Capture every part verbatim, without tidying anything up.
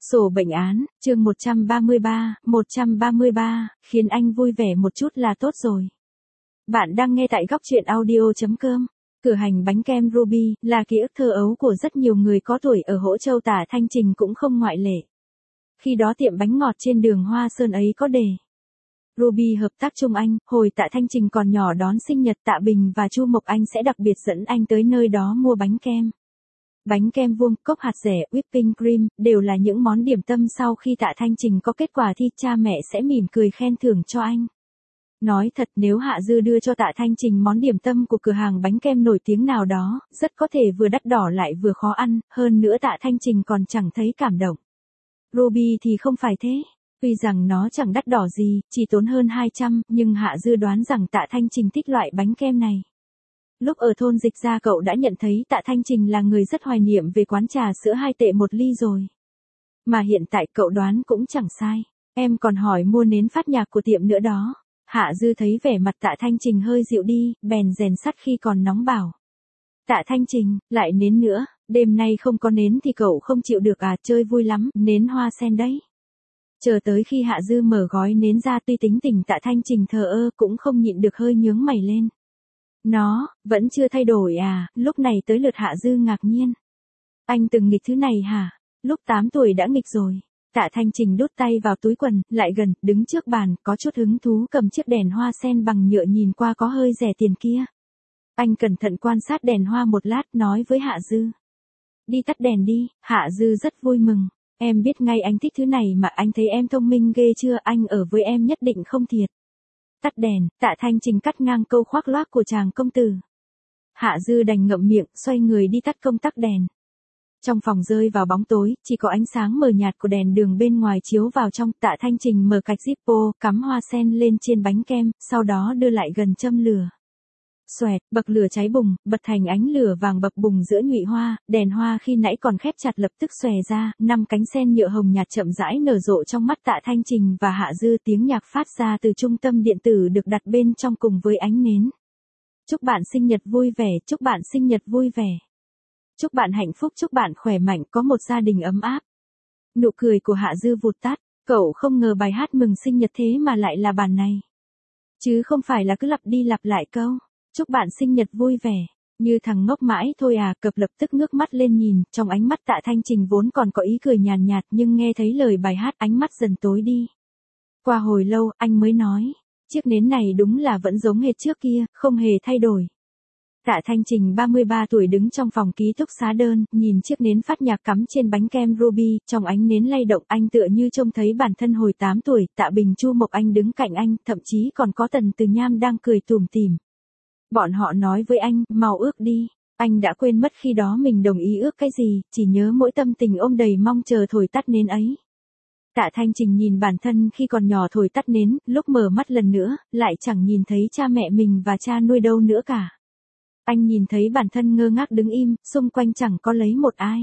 Sổ bệnh án, chương một trăm ba mươi ba, một trăm ba mươi ba, khiến anh vui vẻ một chút là tốt rồi. Bạn đang nghe tại góc truyện audio chấm com. Cửa hàng bánh kem Ruby là ký ức thơ ấu của rất nhiều người có tuổi ở Hỗ Châu Tả Thanh Trình cũng không ngoại lệ. Khi đó tiệm bánh ngọt trên đường Hoa Sơn ấy có đề Ruby hợp tác chung anh, hồi Tạ Thanh Trình còn nhỏ đón sinh nhật Tạ Bình và Chu Mộc Anh sẽ đặc biệt dẫn anh tới nơi đó mua bánh kem. Bánh kem vuông, cốc hạt dẻ, whipping cream, đều là những món điểm tâm sau khi Tạ Thanh Trình có kết quả thi cha mẹ sẽ mỉm cười khen thưởng cho anh. Nói thật nếu Hạ Dư đưa cho Tạ Thanh Trình món điểm tâm của cửa hàng bánh kem nổi tiếng nào đó, rất có thể vừa đắt đỏ lại vừa khó ăn, hơn nữa Tạ Thanh Trình còn chẳng thấy cảm động. Ruby thì không phải thế. Tuy rằng nó chẳng đắt đỏ gì, chỉ tốn hơn hai trăm, nhưng Hạ Dư đoán rằng Tạ Thanh Trình thích loại bánh kem này. Lúc ở thôn Dịch Gia cậu đã nhận thấy Tạ Thanh Trình là người rất hoài niệm về quán trà sữa hai tệ một ly rồi. Mà hiện tại cậu đoán cũng chẳng sai. Em còn hỏi mua nến phát nhạc của tiệm nữa đó. Hạ Dư thấy vẻ mặt Tạ Thanh Trình hơi dịu đi, bèn rèn sắt khi còn nóng bảo. Tạ Thanh Trình, lại nến nữa, đêm nay không có nến thì cậu không chịu được à, chơi vui lắm, nến hoa sen đấy. Chờ tới khi Hạ Dư mở gói nến ra tuy tính tình Tạ Thanh Trình thờ ơ cũng không nhịn được hơi nhướng mày lên. Nó, vẫn chưa thay đổi à, lúc này tới lượt Hạ Dư ngạc nhiên. Anh từng nghịch thứ này hả? Lúc tám tuổi đã nghịch rồi. Tạ Thanh Trình đút tay vào túi quần, lại gần, đứng trước bàn, có chút hứng thú cầm chiếc đèn hoa sen bằng nhựa nhìn qua có hơi rẻ tiền kia. Anh cẩn thận quan sát đèn hoa một lát nói với Hạ Dư. Đi tắt đèn đi, Hạ Dư rất vui mừng. Em biết ngay anh thích thứ này mà anh thấy em thông minh ghê chưa, anh ở với em nhất định không thiệt. Tắt đèn, Tạ Thanh Trình cắt ngang câu khoác loác của chàng công tử. Hạ Dư đành ngậm miệng, xoay người đi tắt công tắc đèn. Trong phòng rơi vào bóng tối, chỉ có ánh sáng mờ nhạt của đèn đường bên ngoài chiếu vào trong. Tạ Thanh Trình mở cạch zippo, cắm hoa sen lên trên bánh kem, sau đó đưa lại gần châm lửa. Xoẹt, bậc lửa cháy bùng, bật thành ánh lửa vàng bập bùng giữa nhụy hoa, đèn hoa khi nãy còn khép chặt lập tức xòe ra, năm cánh sen nhựa hồng nhạt chậm rãi nở rộ trong mắt Tạ Thanh Trình và Hạ Dư, tiếng nhạc phát ra từ trung tâm điện tử được đặt bên trong cùng với ánh nến. Chúc bạn sinh nhật vui vẻ, chúc bạn sinh nhật vui vẻ. Chúc bạn hạnh phúc, chúc bạn khỏe mạnh, có một gia đình ấm áp. Nụ cười của Hạ Dư vụt tắt, cậu không ngờ bài hát mừng sinh nhật thế mà lại là bản này. Chứ không phải là cứ lặp đi lặp lại câu. Chúc bạn sinh nhật vui vẻ, như thằng ngốc mãi thôi à, cập lập tức ngước mắt lên nhìn, trong ánh mắt Tạ Thanh Trình vốn còn có ý cười nhàn nhạt nhưng nghe thấy lời bài hát ánh mắt dần tối đi. Qua hồi lâu, anh mới nói, chiếc nến này đúng là vẫn giống hệt trước kia, không hề thay đổi. Tạ Thanh Trình ba mươi ba tuổi đứng trong phòng ký túc xá đơn, nhìn chiếc nến phát nhạc cắm trên bánh kem Ruby, trong ánh nến lay động anh tựa như trông thấy bản thân hồi tám tuổi, Tạ Bình Chu Mộc Anh đứng cạnh anh, thậm chí còn có Tần Từ Nham đang cười tủm tỉm. Bọn họ nói với anh, mau ước đi. Anh đã quên mất khi đó mình đồng ý ước cái gì, chỉ nhớ mỗi tâm tình ôm đầy mong chờ thổi tắt nến ấy. Tạ Thanh Trình nhìn bản thân khi còn nhỏ thổi tắt nến, lúc mở mắt lần nữa, lại chẳng nhìn thấy cha mẹ mình và cha nuôi đâu nữa cả. Anh nhìn thấy bản thân ngơ ngác đứng im, xung quanh chẳng có lấy một ai.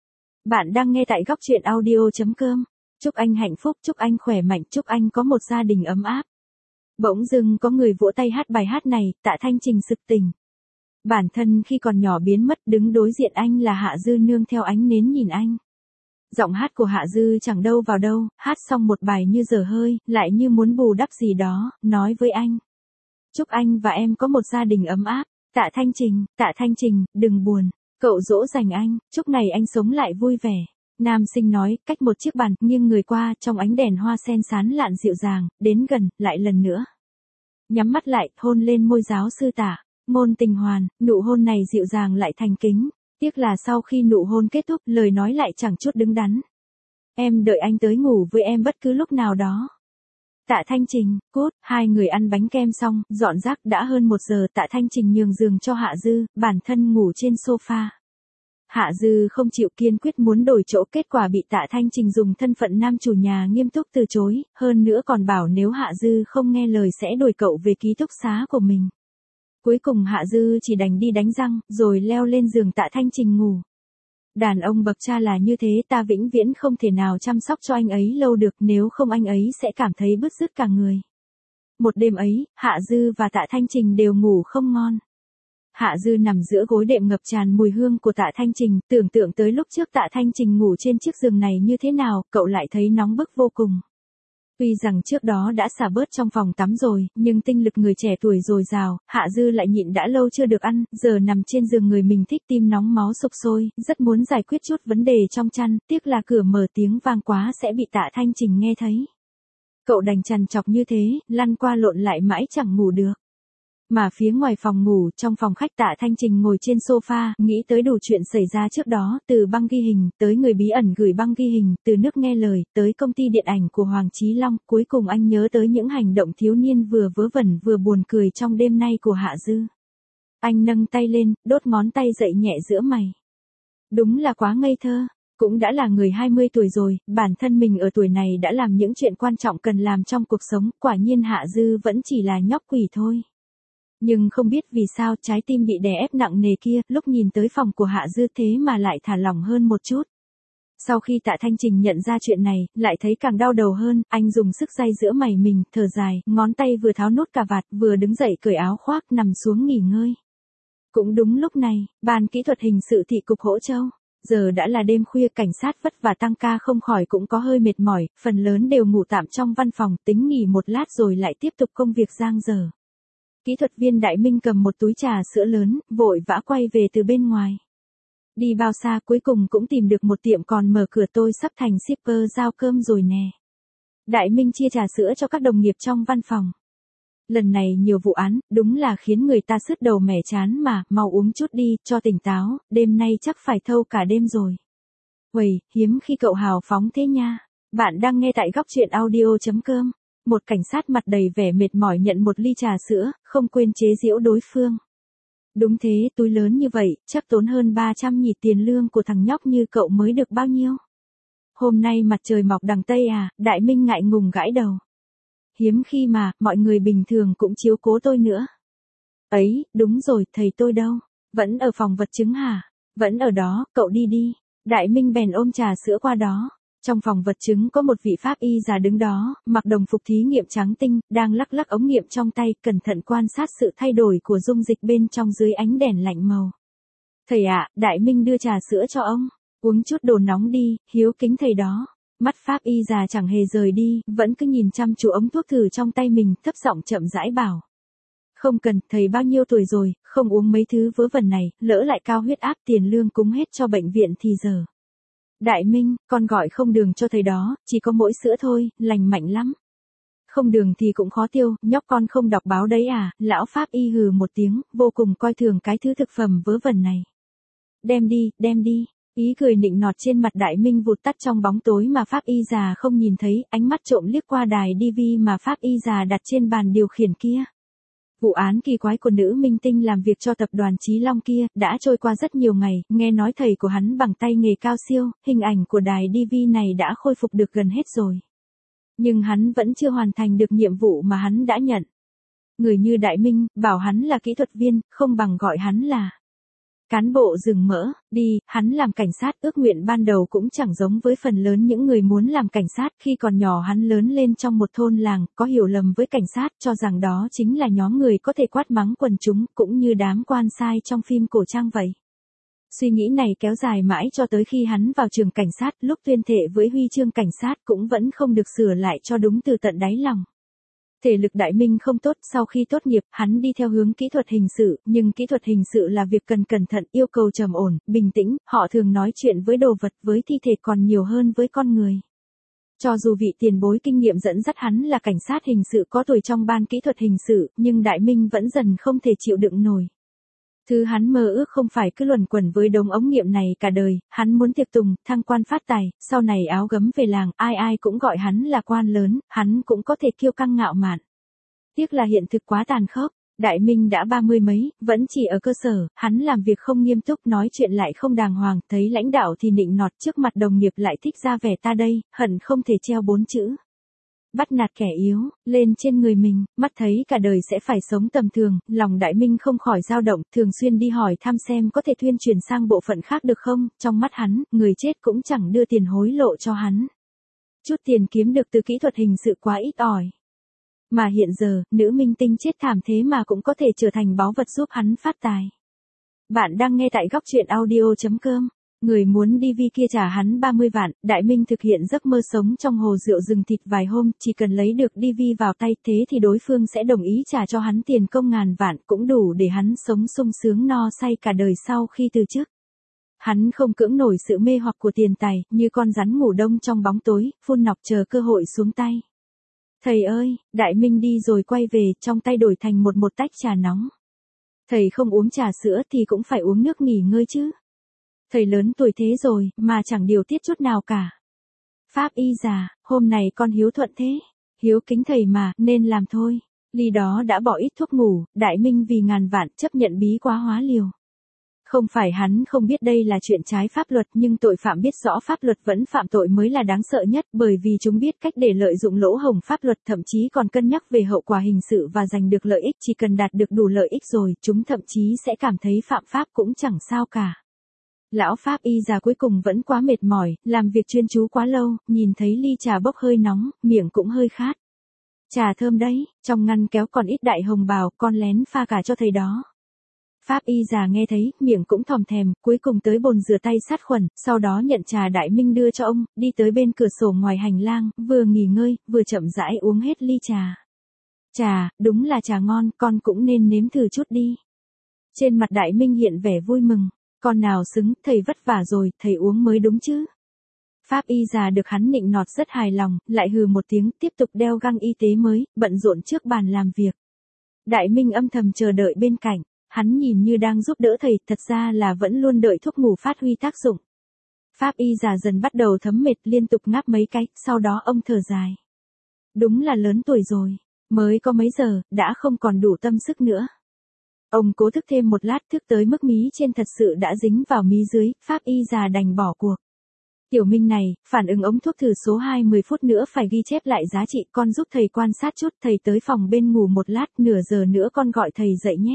Bạn đang nghe tại góc truyện audio chấm com. Chúc anh hạnh phúc, chúc anh khỏe mạnh, chúc anh có một gia đình ấm áp. Bỗng dưng có người vỗ tay hát bài hát này, Tạ Thanh Trình sực tỉnh. Bản thân khi còn nhỏ biến mất, đứng đối diện anh là Hạ Dư nương theo ánh nến nhìn anh. Giọng hát của Hạ Dư chẳng đâu vào đâu, hát xong một bài như dở hơi, lại như muốn bù đắp gì đó, nói với anh. Chúc anh và em có một gia đình ấm áp. Tạ Thanh Trình, Tạ Thanh Trình, đừng buồn. Cậu dỗ dành anh, chúc ngày anh sống lại vui vẻ. Nam sinh nói, cách một chiếc bàn, nghiêng người qua, trong ánh đèn hoa sen sán lạn dịu dàng, đến gần, lại lần nữa. Nhắm mắt lại, hôn lên môi giáo sư Tạ. Ngôn tình hoàn, nụ hôn này dịu dàng lại thành kính. Tiếc là sau khi nụ hôn kết thúc, lời nói lại chẳng chút đứng đắn. Em đợi anh tới ngủ với em bất cứ lúc nào đó. Tạ Thanh Trình, cút, hai người ăn bánh kem xong, dọn rác đã hơn một giờ, Tạ Thanh Trình nhường giường cho Hạ Dư, bản thân ngủ trên sofa. Hạ Dư không chịu, kiên quyết muốn đổi chỗ, kết quả bị Tạ Thanh Trình dùng thân phận nam chủ nhà nghiêm túc từ chối, hơn nữa còn bảo nếu Hạ Dư không nghe lời sẽ đuổi cậu về ký túc xá của mình. Cuối cùng Hạ Dư chỉ đành đi đánh răng, rồi leo lên giường Tạ Thanh Trình ngủ. Đàn ông bậc cha là như thế, ta vĩnh viễn không thể nào chăm sóc cho anh ấy lâu được, nếu không anh ấy sẽ cảm thấy bứt rứt cả người. Một đêm ấy, Hạ Dư và Tạ Thanh Trình đều ngủ không ngon. Hạ Dư nằm giữa gối đệm ngập tràn mùi hương của Tạ Thanh Trình, tưởng tượng tới lúc trước Tạ Thanh Trình ngủ trên chiếc giường này như thế nào, cậu lại thấy nóng bức vô cùng. Tuy rằng trước đó đã xả bớt trong phòng tắm rồi, nhưng tinh lực người trẻ tuổi dồi dào, Hạ Dư lại nhịn đã lâu chưa được ăn, giờ nằm trên giường người mình thích tim nóng máu sục sôi, rất muốn giải quyết chút vấn đề trong chăn, tiếc là cửa mở tiếng vang quá sẽ bị Tạ Thanh Trình nghe thấy. Cậu đành trằn trọc như thế, lăn qua lộn lại mãi chẳng ngủ được. Mà phía ngoài phòng ngủ, trong phòng khách Tạ Thanh Trình ngồi trên sofa, nghĩ tới đủ chuyện xảy ra trước đó, từ băng ghi hình, tới người bí ẩn gửi băng ghi hình, từ nước nghe lời, tới công ty điện ảnh của Hoàng Chí Long, cuối cùng anh nhớ tới những hành động thiếu niên vừa vớ vẩn vừa buồn cười trong đêm nay của Hạ Dư. Anh nâng tay lên, đốt ngón tay dậy nhẹ giữa mày. Đúng là quá ngây thơ. Cũng đã là người hai mươi tuổi rồi, bản thân mình ở tuổi này đã làm những chuyện quan trọng cần làm trong cuộc sống, quả nhiên Hạ Dư vẫn chỉ là nhóc quỷ thôi. Nhưng không biết vì sao trái tim bị đè ép nặng nề kia, lúc nhìn tới phòng của Hạ Dư thế mà lại thả lỏng hơn một chút. Sau khi Tạ Thanh Trình nhận ra chuyện này, lại thấy càng đau đầu hơn, anh dùng sức day giữa mày mình, thở dài, ngón tay vừa tháo nút cà vạt, vừa đứng dậy cởi áo khoác, nằm xuống nghỉ ngơi. Cũng đúng lúc này, ban kỹ thuật hình sự thị cục Hỗ Châu. Giờ đã là đêm khuya, cảnh sát vất vả tăng ca không khỏi cũng có hơi mệt mỏi, phần lớn đều ngủ tạm trong văn phòng, tính nghỉ một lát rồi lại tiếp tục công việc giang dở. Kỹ thuật viên Đại Minh cầm một túi trà sữa lớn, vội vã quay về từ bên ngoài. Đi bao xa cuối cùng cũng tìm được một tiệm còn mở cửa, tôi sắp thành shipper giao cơm rồi nè. Đại Minh chia trà sữa cho các đồng nghiệp trong văn phòng. Lần này nhiều vụ án, đúng là khiến người ta sứt đầu mẻ chán mà, mau uống chút đi, cho tỉnh táo, đêm nay chắc phải thâu cả đêm rồi. Uầy, hiếm khi cậu hào phóng thế nha. Bạn đang nghe tại góc truyện audio chấm com. Một cảnh sát mặt đầy vẻ mệt mỏi nhận một ly trà sữa, không quên chế giễu đối phương. Đúng thế, túi lớn như vậy, chắc tốn hơn ba trăm nhỉ, tiền lương của thằng nhóc như cậu mới được bao nhiêu. Hôm nay mặt trời mọc đằng Tây à, Đại Minh ngại ngùng gãi đầu. Hiếm khi mà, mọi người bình thường cũng chiếu cố tôi nữa. Ấy, đúng rồi, thầy tôi đâu? Vẫn ở phòng vật chứng hả? Vẫn ở đó, cậu đi đi. Đại Minh bèn ôm trà sữa qua đó. Trong phòng vật chứng có một vị pháp y già đứng đó, mặc đồng phục thí nghiệm trắng tinh, đang lắc lắc ống nghiệm trong tay, cẩn thận quan sát sự thay đổi của dung dịch bên trong dưới ánh đèn lạnh màu. Thầy ạ, Đại Minh đưa trà sữa cho ông. Uống chút đồ nóng đi, hiếu kính thầy đó. Mắt pháp y già chẳng hề rời đi, vẫn cứ nhìn chăm chú ống thuốc thử trong tay mình, thấp giọng chậm rãi bảo. Không cần, thầy bao nhiêu tuổi rồi, không uống mấy thứ vớ vẩn này, lỡ lại cao huyết áp, tiền lương cúng hết cho bệnh viện thì giờ. Đại Minh, con gọi không đường cho thầy đó, chỉ có mỗi sữa thôi, lành mạnh lắm. Không đường thì cũng khó tiêu, nhóc con không đọc báo đấy à, lão pháp y hừ một tiếng, vô cùng coi thường cái thứ thực phẩm vớ vẩn này. Đem đi, đem đi. Ý cười nịnh nọt trên mặt Đại Minh vụt tắt trong bóng tối mà pháp y già không nhìn thấy, ánh mắt trộm liếc qua đài ti vi mà pháp y già đặt trên bàn điều khiển kia. Vụ án kỳ quái của nữ minh tinh làm việc cho tập đoàn Chí Long kia, đã trôi qua rất nhiều ngày, nghe nói thầy của hắn bằng tay nghề cao siêu, hình ảnh của đài ti vi này đã khôi phục được gần hết rồi. Nhưng hắn vẫn chưa hoàn thành được nhiệm vụ mà hắn đã nhận. Người như Đại Minh, bảo hắn là kỹ thuật viên, không bằng gọi hắn là cán bộ rừng mỡ. Đi, hắn làm cảnh sát, ước nguyện ban đầu cũng chẳng giống với phần lớn những người muốn làm cảnh sát. Khi còn nhỏ hắn lớn lên trong một thôn làng, có hiểu lầm với cảnh sát, cho rằng đó chính là nhóm người có thể quát mắng quần chúng, cũng như đám quan sai trong phim cổ trang vậy. Suy nghĩ này kéo dài mãi cho tới khi hắn vào trường cảnh sát, lúc tuyên thệ với huy chương cảnh sát cũng vẫn không được sửa lại cho đúng từ tận đáy lòng. Thể lực Đại Minh không tốt, sau khi tốt nghiệp, hắn đi theo hướng kỹ thuật hình sự, nhưng kỹ thuật hình sự là việc cần cẩn thận, yêu cầu trầm ổn, bình tĩnh, họ thường nói chuyện với đồ vật, với thi thể còn nhiều hơn với con người. Cho dù vị tiền bối kinh nghiệm dẫn dắt hắn là cảnh sát hình sự có tuổi trong ban kỹ thuật hình sự, nhưng Đại Minh vẫn dần không thể chịu đựng nổi. Thứ hắn mơ ước không phải cứ luẩn quẩn với đống ống nghiệm này cả đời, hắn muốn tiệc tùng, thăng quan phát tài, sau này áo gấm về làng, ai ai cũng gọi hắn là quan lớn, hắn cũng có thể kiêu căng ngạo mạn. Tiếc là hiện thực quá tàn khốc, Đại Minh đã ba mươi mấy, vẫn chỉ ở cơ sở, hắn làm việc không nghiêm túc, nói chuyện lại không đàng hoàng, thấy lãnh đạo thì nịnh nọt, trước mặt đồng nghiệp lại thích ra vẻ ta đây, hận không thể treo bốn chữ. Bắt nạt kẻ yếu, lên trên người mình, mắt thấy cả đời sẽ phải sống tầm thường, lòng Đại Minh không khỏi dao động, thường xuyên đi hỏi thăm xem có thể thuyên chuyển sang bộ phận khác được không, trong mắt hắn, người chết cũng chẳng đưa tiền hối lộ cho hắn. Chút tiền kiếm được từ kỹ thuật hình sự quá ít ỏi. Mà hiện giờ, nữ minh tinh chết thảm thế mà cũng có thể trở thành báu vật giúp hắn phát tài. Bạn đang nghe tại góc truyện audio chấm com. Người muốn đi vi kia trả hắn ba mươi vạn, Đại Minh thực hiện giấc mơ sống trong hồ rượu rừng thịt vài hôm, chỉ cần lấy được đi vi vào tay thế thì đối phương sẽ đồng ý trả cho hắn tiền công ngàn vạn, cũng đủ để hắn sống sung sướng no say cả đời sau khi từ chức. Hắn không cưỡng nổi sự mê hoặc của tiền tài, như con rắn ngủ đông trong bóng tối, phun nọc chờ cơ hội xuống tay. Thầy ơi, Đại Minh đi rồi quay về, trong tay đổi thành một một tách trà nóng. Thầy không uống trà sữa thì cũng phải uống nước nghỉ ngơi chứ. Thầy lớn tuổi thế rồi, mà chẳng điều tiết chút nào cả. Pháp y già, hôm nay con hiếu thuận thế. Hiếu kính thầy mà, nên làm thôi. Ly đó đã bỏ ít thuốc ngủ, Đại Minh vì ngàn vạn chấp nhận bí quá hóa liều. Không phải hắn không biết đây là chuyện trái pháp luật, nhưng tội phạm biết rõ pháp luật vẫn phạm tội mới là đáng sợ nhất, bởi vì chúng biết cách để lợi dụng lỗ hổng pháp luật, thậm chí còn cân nhắc về hậu quả hình sự và giành được lợi ích. Chỉ cần đạt được đủ lợi ích rồi, chúng thậm chí sẽ cảm thấy phạm pháp cũng chẳng sao cả. Lão pháp y già cuối cùng vẫn quá mệt mỏi, làm việc chuyên chú quá lâu, nhìn thấy ly trà bốc hơi nóng, miệng cũng hơi khát. Trà thơm đấy, trong ngăn kéo còn ít đại hồng bào, con lén pha cả cho thầy đó. Pháp y già nghe thấy, miệng cũng thòm thèm, cuối cùng tới bồn rửa tay sát khuẩn, sau đó nhận trà Đại Minh đưa cho ông, đi tới bên cửa sổ ngoài hành lang, vừa nghỉ ngơi, vừa chậm rãi uống hết ly trà. Trà, đúng là trà ngon, con cũng nên nếm thử chút đi. Trên mặt Đại Minh hiện vẻ vui mừng, con nào xứng, thầy vất vả rồi, thầy uống mới đúng chứ. Pháp y già được hắn nịnh nọt rất hài lòng, lại hừ một tiếng, tiếp tục đeo găng y tế mới, bận rộn trước bàn làm việc. Đại Minh âm thầm chờ đợi bên cạnh. Hắn nhìn như đang giúp đỡ thầy, thật ra là vẫn luôn đợi thuốc ngủ phát huy tác dụng. Pháp y già dần bắt đầu thấm mệt, liên tục ngáp mấy cái, sau đó ông thở dài. Đúng là lớn tuổi rồi, mới có mấy giờ, đã không còn đủ tâm sức nữa. Ông cố thức thêm một lát, thức tới mức mí trên thật sự đã dính vào mí dưới, pháp y già đành bỏ cuộc. Tiểu Minh này, phản ứng ống thuốc thử số hai mươi phút nữa phải ghi chép lại giá trị, con giúp thầy quan sát chút, thầy tới phòng bên ngủ một lát, nửa giờ nữa con gọi thầy dậy nhé.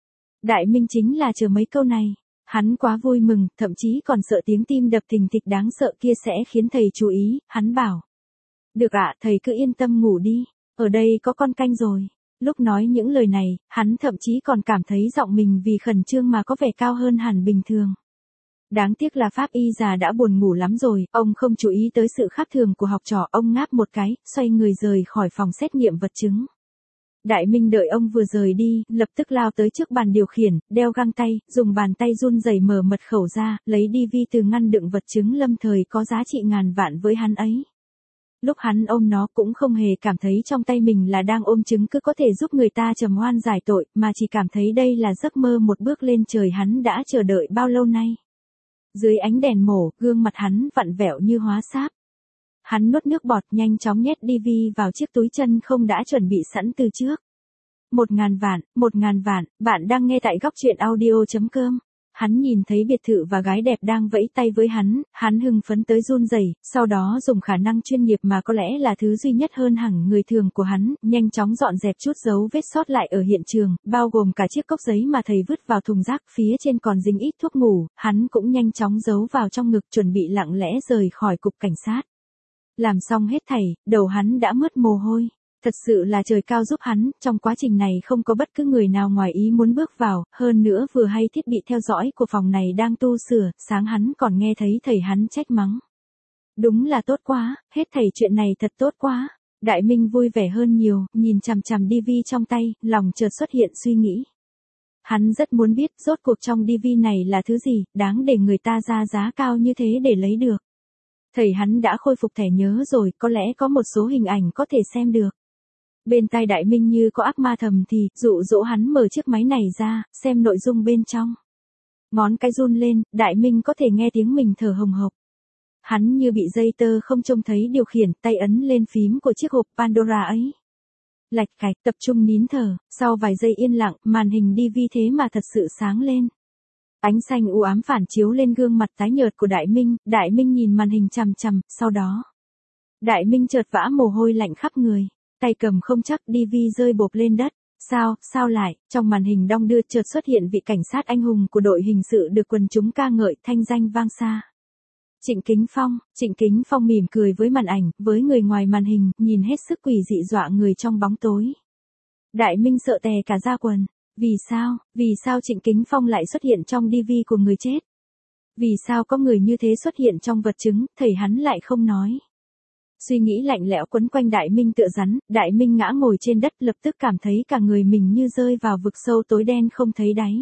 Đại Minh chính là chờ mấy câu này. Hắn quá vui mừng, thậm chí còn sợ tiếng tim đập thình thịch đáng sợ kia sẽ khiến thầy chú ý, hắn bảo. Được ạ, thầy cứ yên tâm ngủ đi, ở đây có con canh rồi. Lúc nói những lời này, hắn thậm chí còn cảm thấy giọng mình vì khẩn trương mà có vẻ cao hơn hẳn bình thường. Đáng tiếc là pháp y già đã buồn ngủ lắm rồi, ông không chú ý tới sự khác thường của học trò, ông ngáp một cái, xoay người rời khỏi phòng xét nghiệm vật chứng. Đại Minh đợi ông vừa rời đi, lập tức lao tới trước bàn điều khiển, đeo găng tay, dùng bàn tay run rẩy mở mật khẩu ra, lấy đi vi từ ngăn đựng vật chứng lâm thời có giá trị ngàn vạn với hắn ấy. Lúc hắn ôm nó cũng không hề cảm thấy trong tay mình là đang ôm chứng cứ có thể giúp người ta trầm oan giải tội, mà chỉ cảm thấy đây là giấc mơ một bước lên trời hắn đã chờ đợi bao lâu nay. Dưới ánh đèn mổ, gương mặt hắn vặn vẹo như hóa sáp. Hắn nuốt nước bọt, nhanh chóng nhét đi vi vào chiếc túi chân không đã chuẩn bị sẵn từ trước. Một ngàn vạn, một ngàn vạn, bạn đang nghe tại góc truyện audio chấm com. Hắn nhìn thấy biệt thự và gái đẹp đang vẫy tay với hắn, hắn hưng phấn tới run rẩy, sau đó dùng khả năng chuyên nghiệp mà có lẽ là thứ duy nhất hơn hẳn người thường của hắn, nhanh chóng dọn dẹp chút dấu vết sót lại ở hiện trường, bao gồm cả chiếc cốc giấy mà thầy vứt vào thùng rác, phía trên còn dính ít thuốc ngủ, hắn cũng nhanh chóng giấu vào trong ngực, chuẩn bị lặng lẽ rời khỏi cục cảnh sát. Làm xong hết thảy, đầu hắn đã mướt mồ hôi. Thật sự là trời cao giúp hắn, trong quá trình này không có bất cứ người nào ngoài ý muốn bước vào, hơn nữa vừa hay thiết bị theo dõi của phòng này đang tu sửa, sáng hắn còn nghe thấy thầy hắn trách mắng. Đúng là tốt quá, hết thảy chuyện này thật tốt quá. Đại Minh vui vẻ hơn nhiều, nhìn chằm chằm đi vi trong tay, lòng chợt xuất hiện suy nghĩ. Hắn rất muốn biết rốt cuộc trong đi vi này là thứ gì, đáng để người ta ra giá cao như thế để lấy được. Thầy hắn đã khôi phục thẻ nhớ rồi, có lẽ có một số hình ảnh có thể xem được. Bên tai Đại Minh như có ác ma thầm thì, dụ dỗ hắn mở chiếc máy này ra, xem nội dung bên trong. Ngón cái run lên, Đại Minh có thể nghe tiếng mình thở hồng hộc. Hắn như bị dây tơ không trông thấy điều khiển, tay ấn lên phím của chiếc hộp Pandora ấy. Lạch cạch, tập trung nín thở, sau vài giây yên lặng, màn hình đi vi thế mà thật sự sáng lên. Ánh xanh u ám phản chiếu lên gương mặt tái nhợt của Đại Minh, Đại Minh nhìn màn hình chằm chằm, sau đó. Đại Minh chợt vã mồ hôi lạnh khắp người, tay cầm không chắc, đi vi rơi bộp lên đất. Sao, sao lại, trong màn hình đong đưa chợt xuất hiện vị cảnh sát anh hùng của đội hình sự được quần chúng ca ngợi, thanh danh vang xa. Trịnh Kính Phong, Trịnh Kính Phong mỉm cười với màn ảnh, với người ngoài màn hình, nhìn hết sức quỷ dị dọa người trong bóng tối. Đại Minh sợ tè cả da quần. Vì sao, vì sao Trịnh Kính Phong lại xuất hiện trong đê vê của người chết? Vì sao có người như thế xuất hiện trong vật chứng, thầy hắn lại không nói. Suy nghĩ lạnh lẽo quấn quanh Đại Minh tựa rắn, Đại Minh ngã ngồi trên đất lập tức cảm thấy cả người mình như rơi vào vực sâu tối đen không thấy đáy.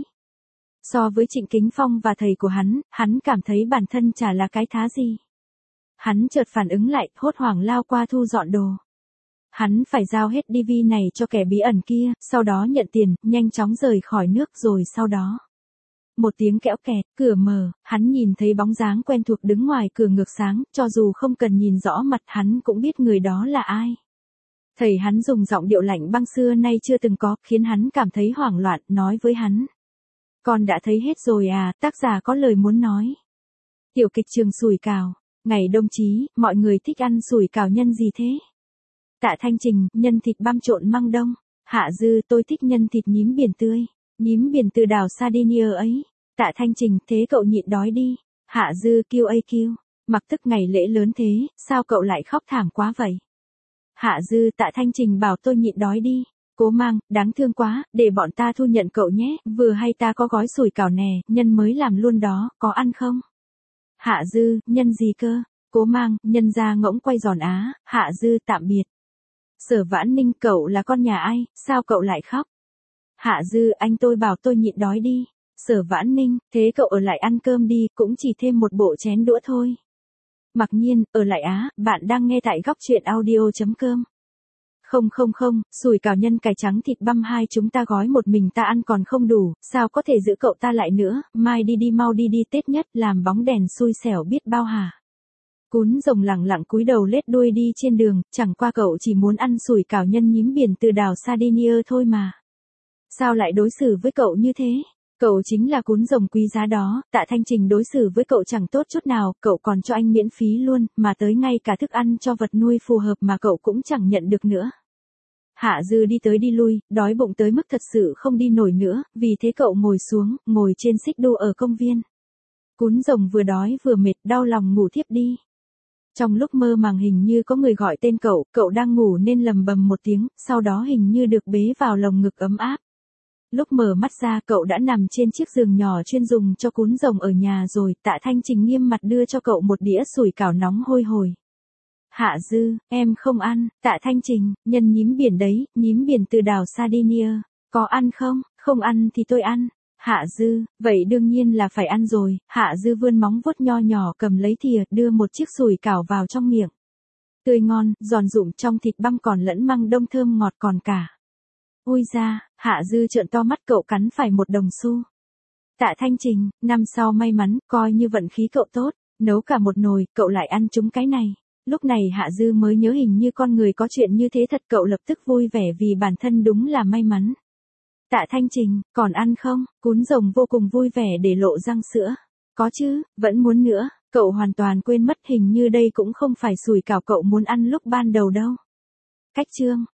So với Trịnh Kính Phong và thầy của hắn, hắn cảm thấy bản thân chả là cái thá gì. Hắn chợt phản ứng lại, hốt hoảng lao qua thu dọn đồ. Hắn phải giao hết đê vê này cho kẻ bí ẩn kia, sau đó nhận tiền, nhanh chóng rời khỏi nước rồi sau đó. Một tiếng kẽo kẹt, cửa mở, hắn nhìn thấy bóng dáng quen thuộc đứng ngoài cửa ngược sáng, cho dù không cần nhìn rõ mặt hắn cũng biết người đó là ai. Thầy hắn dùng giọng điệu lạnh băng xưa nay chưa từng có, khiến hắn cảm thấy hoảng loạn, nói với hắn. Con đã thấy hết rồi à, tác giả có lời muốn nói. Tiểu kịch trường sủi cảo, ngày đông chí, mọi người thích ăn sủi cảo nhân gì thế? Tạ Thanh Trình, nhân thịt băm trộn măng đông. Hạ Dư, tôi thích nhân thịt nhím biển tươi. Nhím biển từ đảo Sardinia ấy. Tạ Thanh Trình, thế cậu nhịn đói đi. Hạ Dư, kêu ây kêu. Mặc tức ngày lễ lớn thế, sao cậu lại khóc thảm quá vậy? Hạ Dư, Tạ Thanh Trình bảo tôi nhịn đói đi. Cố Mang, đáng thương quá, để bọn ta thu nhận cậu nhé, vừa hay ta có gói sủi cảo nè, nhân mới làm luôn đó, có ăn không? Hạ Dư, nhân gì cơ? Cố Mang, nhân ra ngỗng quay giòn á. Hạ Dư, tạm biệt. Sở Vãn Ninh, cậu là con nhà ai, sao cậu lại khóc? Hạ Dư, anh tôi bảo tôi nhịn đói đi. Sở Vãn Ninh, thế cậu ở lại ăn cơm đi, cũng chỉ thêm một bộ chén đũa thôi. Mặc Nhiên, ở lại á, bạn đang nghe tại góc truyện audio chấm com. Không không không, sủi cảo nhân cải trắng thịt băm hai chúng ta gói một mình ta ăn còn không đủ, sao có thể giữ cậu ta lại nữa, mai đi đi mau đi đi Tết nhất làm bóng đèn xui xẻo biết bao hả. Cún rồng lẳng lặng cúi đầu lết đuôi đi trên đường, chẳng qua cậu chỉ muốn ăn sủi cảo nhân nhím biển từ đảo Sardinia thôi mà. Sao lại đối xử với cậu như thế? Cậu chính là cún rồng quý giá đó, Tạ Thanh Trình đối xử với cậu chẳng tốt chút nào, cậu còn cho anh miễn phí luôn, mà tới ngay cả thức ăn cho vật nuôi phù hợp mà cậu cũng chẳng nhận được nữa. Hạ Dư đi tới đi lui, đói bụng tới mức thật sự không đi nổi nữa, vì thế cậu ngồi xuống, ngồi trên xích đu ở công viên. Cún rồng vừa đói vừa mệt, đau lòng ngủ thiếp đi. Trong lúc mơ màng hình như có người gọi tên cậu, cậu đang ngủ nên lầm bầm một tiếng, sau đó hình như được bế vào lồng ngực ấm áp. Lúc mở mắt ra cậu đã nằm trên chiếc giường nhỏ chuyên dùng cho cún rồng ở nhà rồi, Tạ Thanh Trình nghiêm mặt đưa cho cậu một đĩa sủi cảo nóng hôi hổi. Hạ Dư, em không ăn. Tạ Thanh Trình, nhân nhím biển đấy, nhím biển từ đảo Sardinia. Có ăn không? Không ăn thì tôi ăn. Hạ Dư, vậy đương nhiên là phải ăn rồi. Hạ Dư vươn móng vuốt nho nhỏ cầm lấy thìa, đưa một chiếc sủi cảo vào trong miệng. Tươi ngon, giòn rụm trong thịt băm còn lẫn măng đông thơm ngọt còn cả. Ôi da, Hạ Dư trợn to mắt cậu cắn phải một đồng xu. Tạ Thanh Trình, năm sau may mắn, coi như vận khí cậu tốt, nấu cả một nồi, cậu lại ăn chúng cái này. Lúc này Hạ Dư mới nhớ hình như con người có chuyện như thế thật, cậu lập tức vui vẻ vì bản thân đúng là may mắn. Tạ Thanh Trình, còn ăn không? Cún rồng vô cùng vui vẻ để lộ răng sữa. Có chứ, vẫn muốn nữa, cậu hoàn toàn quên mất hình như đây cũng không phải sủi cảo cậu muốn ăn lúc ban đầu đâu. Cách chương